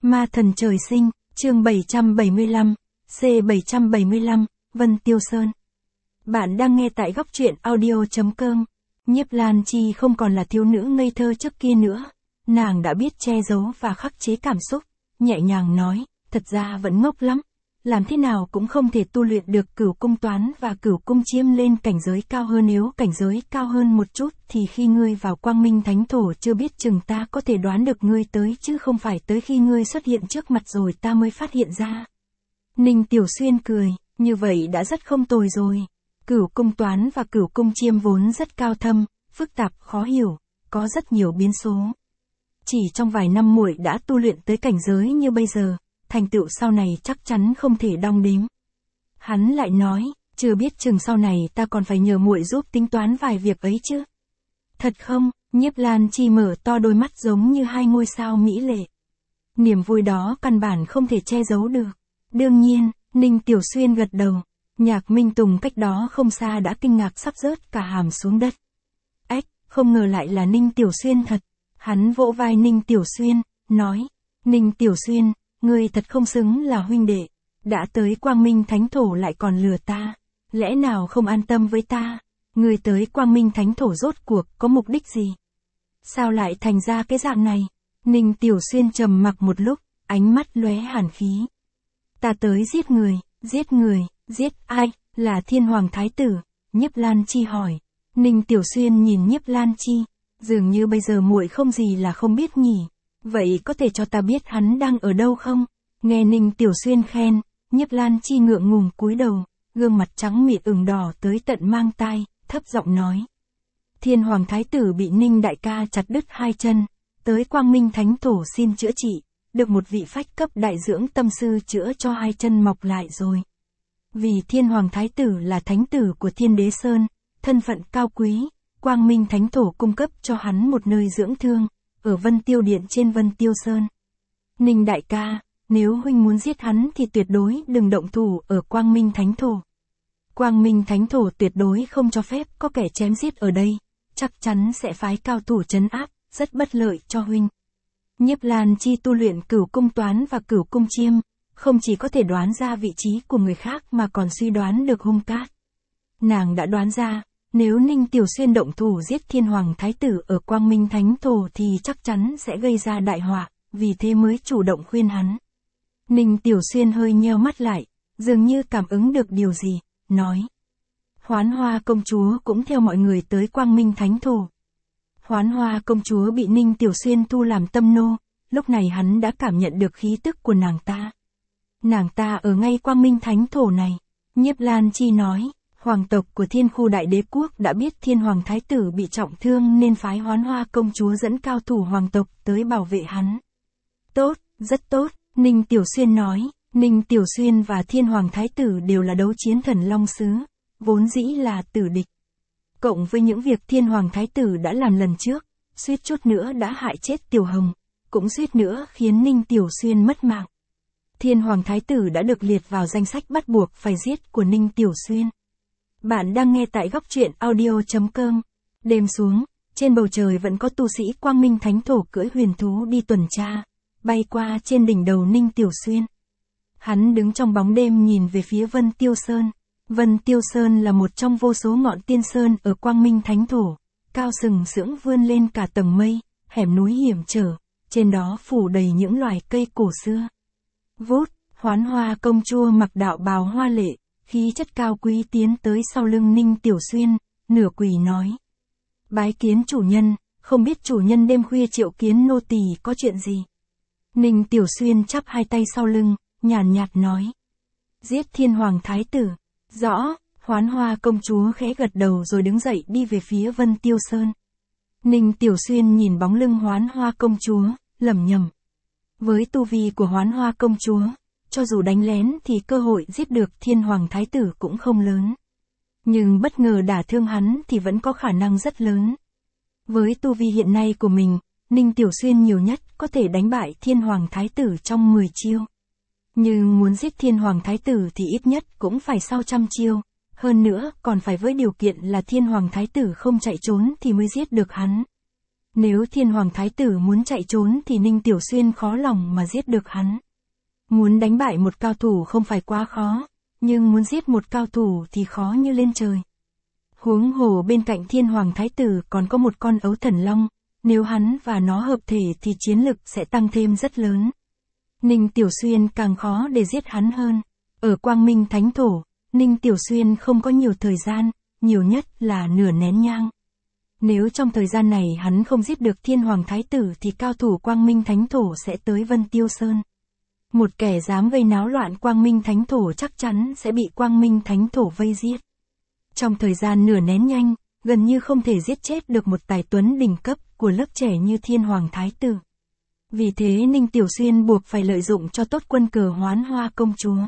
Ma thần trời sinh, chương 775, C775, Vân Tiêu Sơn. Bạn đang nghe tại góc truyện audio.com. Nhiếp Lan Chi không còn là thiếu nữ ngây thơ trước kia nữa. Nàng đã biết che giấu và khắc chế cảm xúc, nhẹ nhàng nói, thật ra vẫn ngốc lắm. Làm thế nào cũng không thể tu luyện được Cửu Cung Toán và Cửu Cung Chiêm lên cảnh giới cao hơn, nếu cảnh giới cao hơn một chút thì khi ngươi vào Quang Minh Thánh Thổ chưa biết chừng ta có thể đoán được ngươi tới, chứ không phải tới khi ngươi xuất hiện trước mặt rồi ta mới phát hiện ra. Ninh Tiểu Xuyên cười, như vậy đã rất không tồi rồi. Cửu Cung Toán và Cửu Cung Chiêm vốn rất cao thâm, phức tạp, khó hiểu, có rất nhiều biến số. Chỉ trong vài năm muội đã tu luyện tới cảnh giới như bây giờ, thành tựu sau này chắc chắn không thể đong đếm. Hắn lại nói, chưa biết chừng sau này ta còn phải nhờ muội giúp tính toán vài việc ấy chứ. Thật không? Nhiếp Lan Chi mở to đôi mắt giống như hai ngôi sao mỹ lệ. Niềm vui đó căn bản không thể che giấu được. Đương nhiên, Ninh Tiểu Xuyên gật đầu. Nhạc Minh Tùng cách đó không xa đã kinh ngạc sắp rớt cả hàm xuống đất. Ếch, không ngờ lại là Ninh Tiểu Xuyên thật. Hắn vỗ vai Ninh Tiểu Xuyên, nói, Ninh Tiểu Xuyên, ngươi thật không xứng là huynh đệ, đã tới Quang Minh Thánh Thổ lại còn lừa ta, lẽ nào không an tâm với ta, ngươi tới Quang Minh Thánh Thổ rốt cuộc có mục đích gì? Sao lại thành ra cái dạng này? Ninh Tiểu Xuyên trầm mặc một lúc, ánh mắt lóe hàn khí. Ta tới giết người, giết ai, là Thiên Hoàng Thái Tử? Nhiếp Lan Chi hỏi. Ninh Tiểu Xuyên nhìn Nhiếp Lan Chi, dường như bây giờ muội không gì là không biết nhỉ. Vậy có thể cho ta biết hắn đang ở đâu không? Nghe Ninh Tiểu Xuyên khen, Nhiếp Lan Chi ngượng ngùng cúi đầu, gương mặt trắng mịn ửng đỏ tới tận mang tai, thấp giọng nói. Thiên Hoàng Thái Tử bị Ninh đại ca chặt đứt hai chân, tới Quang Minh Thánh Thổ xin chữa trị, được một vị phách cấp đại dưỡng tâm sư chữa cho hai chân mọc lại rồi. Vì Thiên Hoàng Thái Tử là thánh tử của Thiên Đế Sơn, thân phận cao quý, Quang Minh Thánh Thổ cung cấp cho hắn một nơi dưỡng thương, ở Vân Tiêu Điện trên Vân Tiêu Sơn. Ninh đại ca, nếu huynh muốn giết hắn thì tuyệt đối đừng động thủ ở Quang Minh Thánh Thổ. Quang Minh Thánh Thổ tuyệt đối không cho phép có kẻ chém giết ở đây, chắc chắn sẽ phái cao thủ trấn áp, rất bất lợi cho huynh. Nhiếp Lan Chi tu luyện Cửu Cung Toán và Cửu Cung Chiêm, không chỉ có thể đoán ra vị trí của người khác mà còn suy đoán được hung cát. Nàng đã đoán ra, nếu Ninh Tiểu Xuyên động thủ giết Thiên Hoàng Thái Tử ở Quang Minh Thánh Thổ thì chắc chắn sẽ gây ra đại họa, vì thế mới chủ động khuyên hắn. Ninh Tiểu Xuyên hơi nheo mắt lại, dường như cảm ứng được điều gì, nói. Hoán Hoa công chúa cũng theo mọi người tới Quang Minh Thánh Thổ. Hoán Hoa công chúa bị Ninh Tiểu Xuyên thu làm tâm nô, lúc này hắn đã cảm nhận được khí tức của nàng ta. Nàng ta ở ngay Quang Minh Thánh Thổ này. Nhiếp Lan Chi nói, hoàng tộc của Thiên Khu Đại Đế Quốc đã biết Thiên Hoàng Thái Tử bị trọng thương nên phái Hoán Hoa công chúa dẫn cao thủ hoàng tộc tới bảo vệ hắn. Tốt, rất tốt, Ninh Tiểu Xuyên nói. Ninh Tiểu Xuyên và Thiên Hoàng Thái Tử đều là đấu chiến thần Long Sứ, vốn dĩ là tử địch. Cộng với những việc Thiên Hoàng Thái Tử đã làm lần trước, suýt chút nữa đã hại chết Tiểu Hồng, cũng suýt nữa khiến Ninh Tiểu Xuyên mất mạng. Thiên Hoàng Thái Tử đã được liệt vào danh sách bắt buộc phải giết của Ninh Tiểu Xuyên. Bạn đang nghe tại góc truyện audio.com. Đêm xuống, trên bầu trời vẫn có tu sĩ Quang Minh Thánh Thổ cưỡi huyền thú đi tuần tra, bay qua trên đỉnh đầu Ninh Tiểu Xuyên. Hắn đứng trong bóng đêm nhìn về phía Vân Tiêu Sơn. Vân Tiêu Sơn là một trong vô số ngọn tiên sơn ở Quang Minh Thánh Thổ, cao sừng sững vươn lên cả tầng mây, hẻm núi hiểm trở, trên đó phủ đầy những loài cây cổ xưa. Vút, Hoán Hoa công chúa mặc đạo bào hoa lệ, khí chất cao quý tiến tới sau lưng Ninh Tiểu Xuyên, nửa quỳ nói. Bái kiến chủ nhân, không biết chủ nhân đêm khuya triệu kiến nô tỳ có chuyện gì? Ninh Tiểu Xuyên chắp hai tay sau lưng, nhàn nhạt nói. Giết Thiên Hoàng Thái Tử. Rõ, Hoán Hoa công chúa khẽ gật đầu rồi đứng dậy đi về phía Vân Tiêu Sơn. Ninh Tiểu Xuyên nhìn bóng lưng Hoán Hoa công chúa, lẩm nhẩm. Với tu vi của Hoán Hoa công chúa, cho dù đánh lén thì cơ hội giết được Thiên Hoàng Thái Tử cũng không lớn. Nhưng bất ngờ đả thương hắn thì vẫn có khả năng rất lớn. Với tu vi hiện nay của mình, Ninh Tiểu Xuyên nhiều nhất có thể đánh bại Thiên Hoàng Thái Tử trong 10 chiêu. Nhưng muốn giết Thiên Hoàng Thái Tử thì ít nhất cũng phải sau 100 chiêu, hơn nữa còn phải với điều kiện là Thiên Hoàng Thái Tử không chạy trốn thì mới giết được hắn. Nếu Thiên Hoàng Thái tử muốn chạy trốn thì Ninh Tiểu Xuyên khó lòng mà giết được hắn. Muốn đánh bại một cao thủ không phải quá khó, nhưng muốn giết một cao thủ thì khó như lên trời. Huống hồ bên cạnh Thiên Hoàng Thái tử còn có một con ấu thần long, nếu hắn và nó hợp thể thì chiến lực sẽ tăng thêm rất lớn. Ninh Tiểu Xuyên càng khó để giết hắn hơn. Ở Quang Minh Thánh Thổ, Ninh Tiểu Xuyên không có nhiều thời gian, nhiều nhất là nửa nén nhang. Nếu trong thời gian này hắn không giết được Thiên Hoàng Thái tử thì cao thủ Quang Minh Thánh Thổ sẽ tới Vân Tiêu Sơn. Một kẻ dám gây náo loạn Quang Minh Thánh Thổ chắc chắn sẽ bị Quang Minh Thánh Thổ vây giết. Trong thời gian nửa nén nhanh, gần như không thể giết chết được một tài tuấn đỉnh cấp của lớp trẻ như Thiên Hoàng Thái tử. Vì thế Ninh Tiểu Xuyên buộc phải lợi dụng cho tốt quân cờ Hoán Hoa công chúa.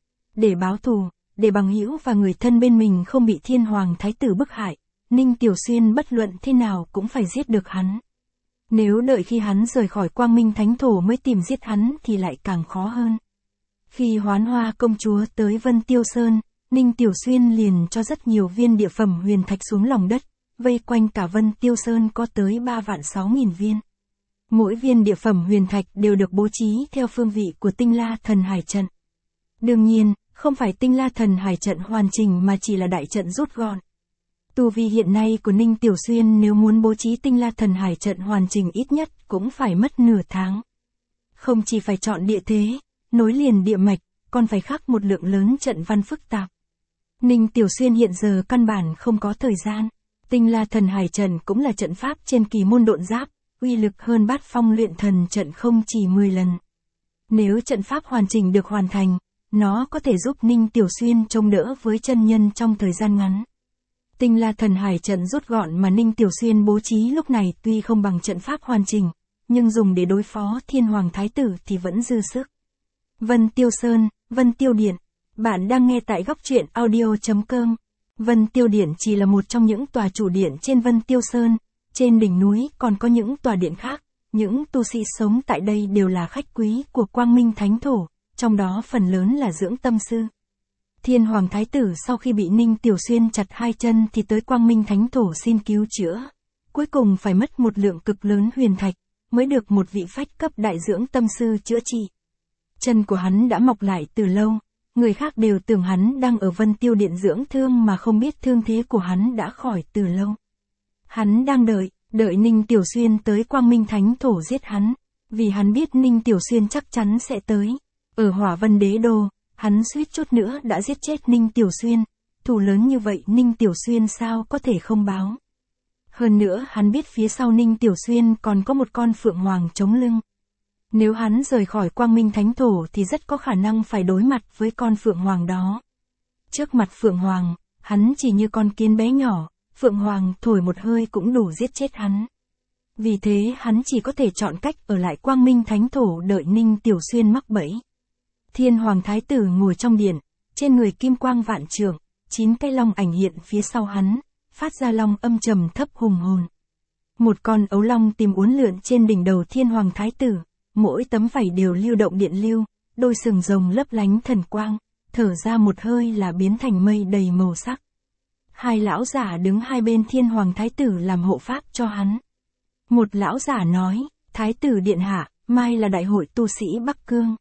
Để báo thù, để bằng hữu và người thân bên mình không bị Thiên Hoàng Thái tử bức hại, Ninh Tiểu Xuyên bất luận thế nào cũng phải giết được hắn. Nếu đợi khi hắn rời khỏi Quang Minh Thánh Thổ mới tìm giết hắn thì lại càng khó hơn. Khi Hoán Hoa công chúa tới Vân Tiêu Sơn, Ninh Tiểu Xuyên liền cho rất nhiều viên địa phẩm huyền thạch xuống lòng đất, vây quanh cả Vân Tiêu Sơn có tới 3.600.000 viên. Mỗi viên địa phẩm huyền thạch đều được bố trí theo phương vị của Tinh La Thần Hải Trận. Đương nhiên, không phải Tinh La Thần Hải Trận hoàn chỉnh mà chỉ là đại trận rút gọn. Tu vi hiện nay của Ninh Tiểu Xuyên nếu muốn bố trí Tinh La Thần Hải Trận hoàn chỉnh ít nhất cũng phải mất nửa tháng. Không chỉ phải chọn địa thế, nối liền địa mạch, còn phải khắc một lượng lớn trận văn phức tạp. Ninh Tiểu Xuyên hiện giờ căn bản không có thời gian. Tinh La Thần Hải Trận cũng là trận pháp trên kỳ môn độn giáp, uy lực hơn Bát Phong Luyện Thần Trận không chỉ 10 lần. Nếu trận pháp hoàn chỉnh được hoàn thành, nó có thể giúp Ninh Tiểu Xuyên chống đỡ với chân nhân trong thời gian ngắn. Tinh La Thần Hải Trận rút gọn mà Ninh Tiểu Xuyên bố trí lúc này tuy không bằng trận pháp hoàn chỉnh, nhưng dùng để đối phó Thiên Hoàng Thái tử thì vẫn dư sức. Vân Tiêu Sơn, Vân Tiêu Điện. Bạn đang nghe tại góc truyện audio.com. Vân Tiêu Điện chỉ là một trong những tòa chủ điện trên Vân Tiêu Sơn. Trên đỉnh núi còn có những tòa điện khác. Những tu sĩ sống tại đây đều là khách quý của Quang Minh Thánh Thổ, trong đó phần lớn là dưỡng tâm sư. Thiên Hoàng Thái tử sau khi bị Ninh Tiểu Xuyên chặt hai chân thì tới Quang Minh Thánh Thổ xin cứu chữa. Cuối cùng phải mất một lượng cực lớn huyền thạch, mới được một vị phách cấp đại dưỡng tâm sư chữa trị. Chân của hắn đã mọc lại từ lâu, người khác đều tưởng hắn đang ở Vân Tiêu Điện dưỡng thương mà không biết thương thế của hắn đã khỏi từ lâu. Hắn đang đợi Ninh Tiểu Xuyên tới Quang Minh Thánh Thổ giết hắn, vì hắn biết Ninh Tiểu Xuyên chắc chắn sẽ tới. Ở Hỏa Vân Đế Đô, hắn suýt chút nữa đã giết chết Ninh Tiểu Xuyên, thù lớn như vậy Ninh Tiểu Xuyên sao có thể không báo. Hơn nữa hắn biết phía sau Ninh Tiểu Xuyên còn có một con Phượng Hoàng chống lưng. Nếu hắn rời khỏi Quang Minh Thánh Thổ thì rất có khả năng phải đối mặt với con Phượng Hoàng đó. Trước mặt Phượng Hoàng, hắn chỉ như con kiến bé nhỏ, Phượng Hoàng thổi một hơi cũng đủ giết chết hắn. Vì thế hắn chỉ có thể chọn cách ở lại Quang Minh Thánh Thổ đợi Ninh Tiểu Xuyên mắc bẫy. Thiên Hoàng Thái tử ngồi trong điện, trên người kim quang vạn trượng, 9 cái long ảnh hiện phía sau hắn, phát ra long âm trầm thấp hùng hồn. Một con ấu long tìm uốn lượn trên đỉnh đầu Thiên Hoàng Thái tử, mỗi tấm vảy đều lưu động điện lưu, đôi sừng rồng lấp lánh thần quang, thở ra một hơi là biến thành mây đầy màu sắc. Hai lão giả đứng hai bên Thiên Hoàng Thái tử làm hộ pháp cho hắn. Một lão giả nói, Thái tử điện hạ, mai là đại hội tu sĩ Bắc Cương.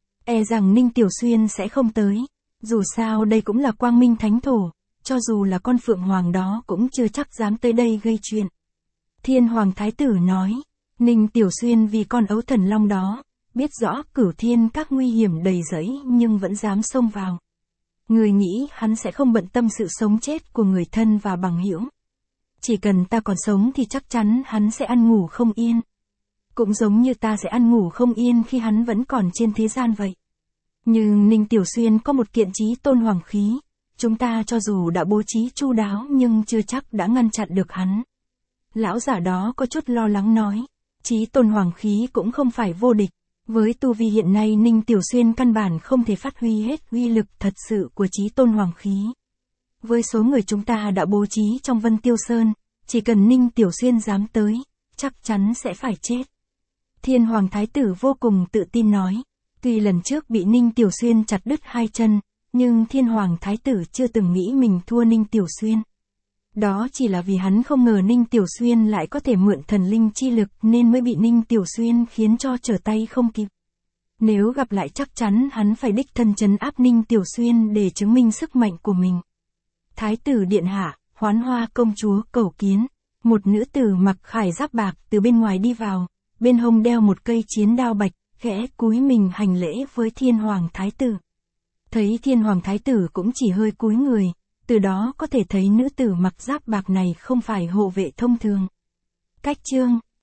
E rằng Ninh Tiểu Xuyên sẽ không tới, dù sao đây cũng là Quang Minh Thánh Thổ, cho dù là con Phượng Hoàng đó cũng chưa chắc dám tới đây gây chuyện. Thiên Hoàng Thái tử nói, Ninh Tiểu Xuyên vì con ấu thần long đó, biết rõ Cửu Thiên các nguy hiểm đầy rẫy nhưng vẫn dám xông vào. Người nghĩ hắn sẽ không bận tâm sự sống chết của người thân và bằng hữu. Chỉ cần ta còn sống thì chắc chắn hắn sẽ ăn ngủ không yên. Cũng giống như ta sẽ ăn ngủ không yên khi hắn vẫn còn trên thế gian vậy. Nhưng Ninh Tiểu Xuyên có một kiện chí tôn hoàng khí, chúng ta cho dù đã bố trí chu đáo nhưng chưa chắc đã ngăn chặn được hắn. Lão giả đó có chút lo lắng nói, chí tôn hoàng khí cũng không phải vô địch. Với tu vi hiện nay Ninh Tiểu Xuyên căn bản không thể phát huy hết uy lực thật sự của chí tôn hoàng khí. Với số người chúng ta đã bố trí trong Vân Tiêu Sơn, chỉ cần Ninh Tiểu Xuyên dám tới, chắc chắn sẽ phải chết. Thiên Hoàng Thái tử vô cùng tự tin nói, tuy lần trước bị Ninh Tiểu Xuyên chặt đứt hai chân, nhưng Thiên Hoàng Thái tử chưa từng nghĩ mình thua Ninh Tiểu Xuyên. Đó chỉ là vì hắn không ngờ Ninh Tiểu Xuyên lại có thể mượn thần linh chi lực nên mới bị Ninh Tiểu Xuyên khiến cho trở tay không kịp. Nếu gặp lại chắc chắn hắn phải đích thân trấn áp Ninh Tiểu Xuyên để chứng minh sức mạnh của mình. Thái tử điện hạ, Hoán Hoa công chúa cầu kiến. Một nữ tử mặc khải giáp bạc từ bên ngoài đi vào, bên hông đeo một cây chiến đao bạch, khẽ cúi mình hành lễ với Thiên Hoàng Thái tử. Thấy Thiên Hoàng Thái tử cũng chỉ hơi cúi người, từ đó có thể thấy nữ tử mặc giáp bạc này không phải hộ vệ thông thường. Cách chương